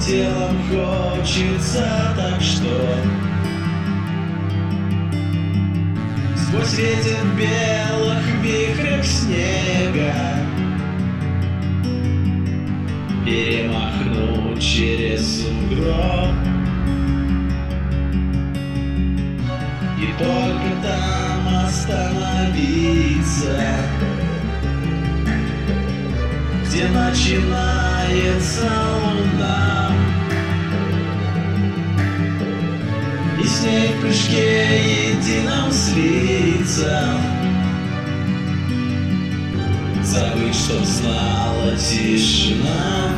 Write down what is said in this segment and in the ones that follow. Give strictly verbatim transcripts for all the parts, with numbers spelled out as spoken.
телом хочется, так что сквозь ветер белых вихрях снега перемахнуть через сугроб, и только там остановиться, где начинается луна, и с ней в прыжке едином слиться, забыть, чтоб знала тишина,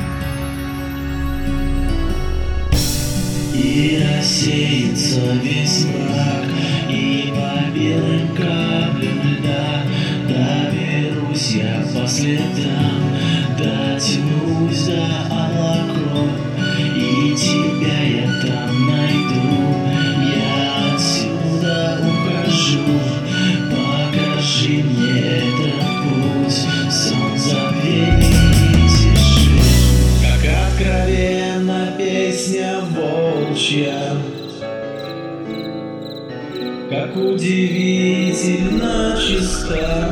и рассеется весь мрак, и по белым каплям льда доберусь я по следам, дотянусь до облаков, и тебя я там найду. Я отсюда ухожу, покажи мне этот путь, сон забвений тиши. Как откровенна песня волчья, как удивительно чиста.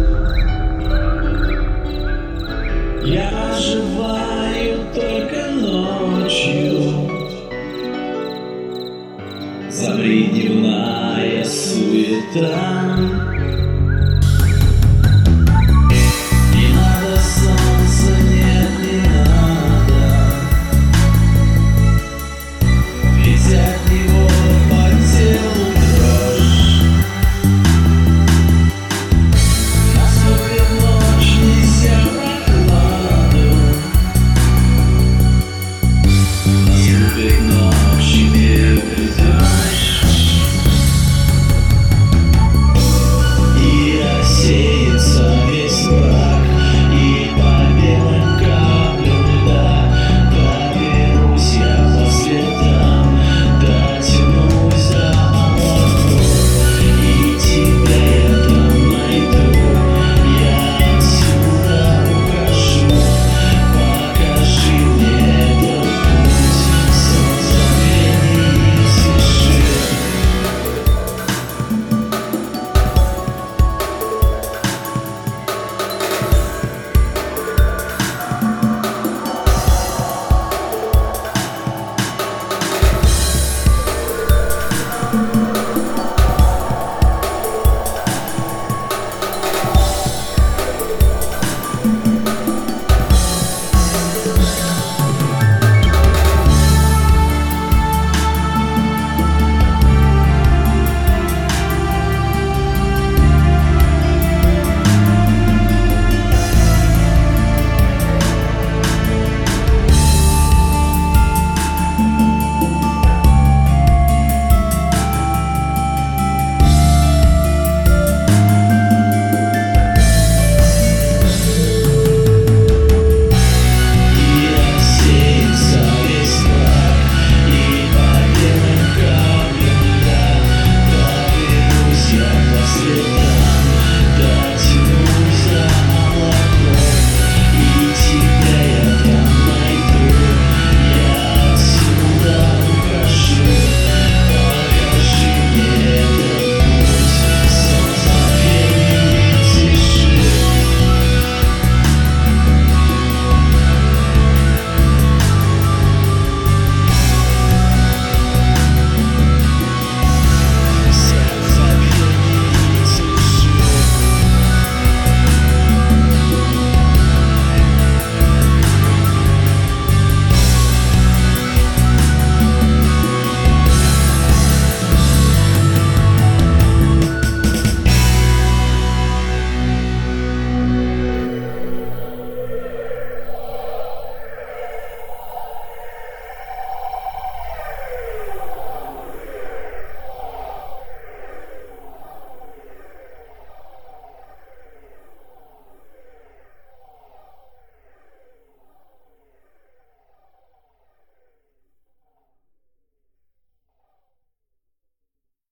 Я оживаю только ночью, замри дневная суета. Не надо солнца, нет, не надо, ведь от него